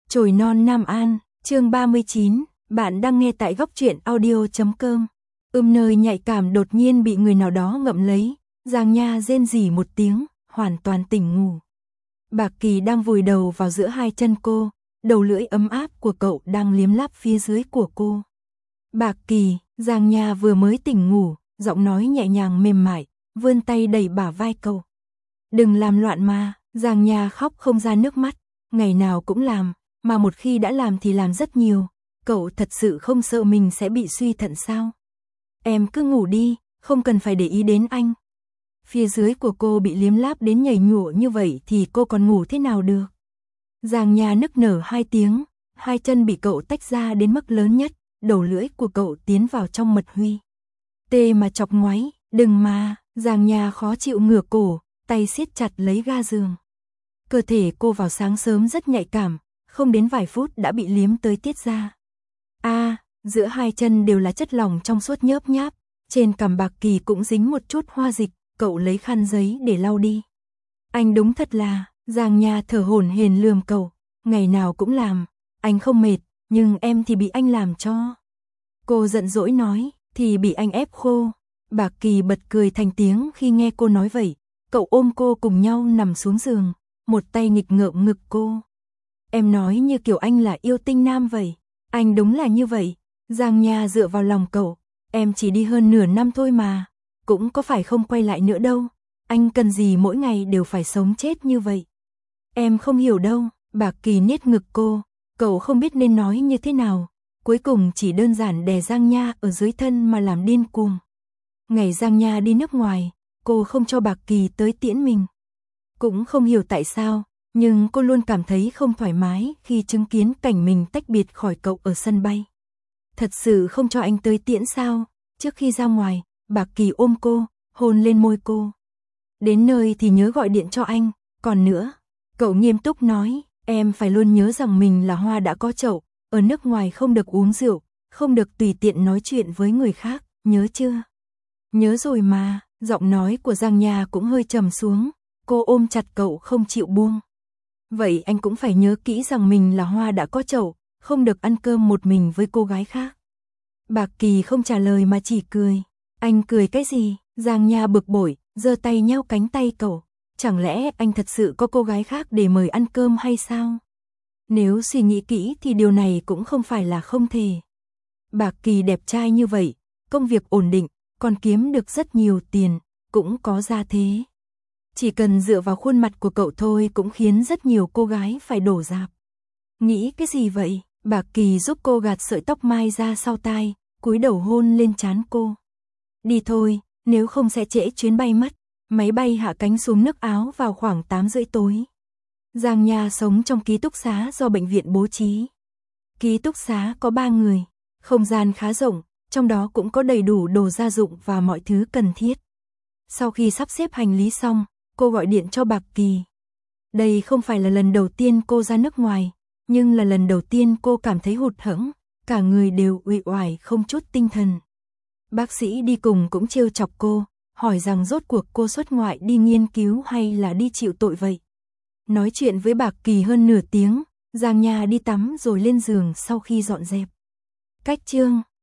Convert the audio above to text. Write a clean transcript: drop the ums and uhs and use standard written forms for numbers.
Chồi non Nam An, chương 39, bạn đang nghe tại góc truyện audio.com. Nơi nhạy cảm đột nhiên bị người nào đó ngậm lấy, Giang Nha rên rỉ một tiếng, hoàn toàn tỉnh ngủ. Bạc Kỳ đang vùi đầu vào giữa hai chân cô, đầu lưỡi ấm áp của cậu đang liếm láp phía dưới của cô. Bạc Kỳ, Giang Nha vừa mới tỉnh ngủ, giọng nói nhẹ nhàng mềm mại, vươn tay đẩy bả vai cậu. Đừng làm loạn mà, Giang Nha khóc không ra nước mắt, ngày nào cũng làm, mà một khi đã làm thì làm rất nhiều, cậu thật sự không sợ mình sẽ bị suy thận sao? Em cứ ngủ đi, không cần phải để ý đến anh. Phía dưới của cô bị liếm láp đến nhảy nhụa như vậy thì cô còn ngủ thế nào được? Giang Nha nức nở hai tiếng, hai chân bị cậu tách ra đến mức lớn nhất, đầu lưỡi của cậu tiến vào trong mật huy. Tê mà chọc ngoáy, đừng mà, Giang Nha khó chịu ngửa cổ, tay siết chặt lấy ga giường. Cơ thể cô vào sáng sớm rất nhạy cảm, không đến vài phút đã bị liếm tới tiết ra. Giữa hai chân đều là chất lỏng trong suốt nhớp nháp, trên cằm Bạc Kỳ cũng dính một chút hoa dịch, cậu lấy khăn giấy để lau đi. Anh đúng thật là, Giang Nha thở hổn hển lườm cậu, ngày nào cũng làm, anh không mệt, nhưng em thì bị anh làm cho. Cô giận dỗi nói, thì bị anh ép khô. Bạc Kỳ bật cười thành tiếng khi nghe cô nói vậy, cậu ôm cô cùng nhau nằm xuống giường, một tay nghịch ngợm ngực cô. Em nói như kiểu anh là yêu tinh nam vậy, anh đúng là như vậy. Giang Nha dựa vào lòng cậu, em chỉ đi hơn nửa năm thôi mà, cũng có phải không quay lại nữa đâu, anh cần gì mỗi ngày đều phải sống chết như vậy. Em không hiểu đâu, Bạc Kỳ niết ngực cô, cậu không biết nên nói như thế nào, cuối cùng chỉ đơn giản đè Giang Nha ở dưới thân mà làm điên cuồng. Ngày Giang Nha đi nước ngoài, cô không cho Bạc Kỳ tới tiễn mình. Cũng không hiểu tại sao, nhưng cô luôn cảm thấy không thoải mái khi chứng kiến cảnh mình tách biệt khỏi cậu ở sân bay. Thật sự không cho anh tới tiễn sao? Trước khi ra ngoài, Bạc Kỳ ôm cô, hôn lên môi cô. Đến nơi thì nhớ gọi điện cho anh, còn nữa, cậu nghiêm túc nói, em phải luôn nhớ rằng mình là hoa đã có chậu, ở nước ngoài không được uống rượu, không được tùy tiện nói chuyện với người khác, nhớ chưa? Nhớ rồi mà, giọng nói của Giang Nha cũng hơi trầm xuống, cô ôm chặt cậu không chịu buông. Vậy anh cũng phải nhớ kỹ rằng mình là hoa đã có chậu, không được ăn cơm một mình với cô gái khác. Bạc Kỳ không trả lời mà chỉ cười. Anh cười cái gì? Giang Nha bực bội, giơ tay nhéo cánh tay cậu. Chẳng lẽ anh thật sự có cô gái khác để mời ăn cơm hay sao? Nếu suy nghĩ kỹ thì điều này cũng không phải là không thể. Bạc Kỳ đẹp trai như vậy, công việc ổn định, còn kiếm được rất nhiều tiền, cũng có gia thế. Chỉ cần dựa vào khuôn mặt của cậu thôi cũng khiến rất nhiều cô gái phải đổ rạp. Nghĩ cái gì vậy? Bạc Kỳ giúp cô gạt sợi tóc mai ra sau tai, cúi đầu hôn lên trán cô. Đi thôi, nếu không sẽ trễ chuyến bay mất. Máy bay hạ cánh xuống nước Áo vào khoảng 8:30 tối. Giang Nha sống trong ký túc xá do bệnh viện bố trí. Ký túc xá có 3 người, không gian khá rộng, trong đó cũng có đầy đủ đồ gia dụng và mọi thứ cần thiết. Sau khi sắp xếp hành lý xong, cô gọi điện cho Bạc Kỳ. Đây không phải là lần đầu tiên cô ra nước ngoài, nhưng là lần đầu tiên cô cảm thấy hụt hẫng, cả người đều uể oải không chút tinh thần. Bác sĩ đi cùng cũng trêu chọc cô, hỏi rằng rốt cuộc cô xuất ngoại đi nghiên cứu hay là đi chịu tội vậy. Nói chuyện với Bạc Kỳ hơn nửa tiếng, Giang Nha đi tắm rồi lên giường sau khi dọn dẹp. Cách chương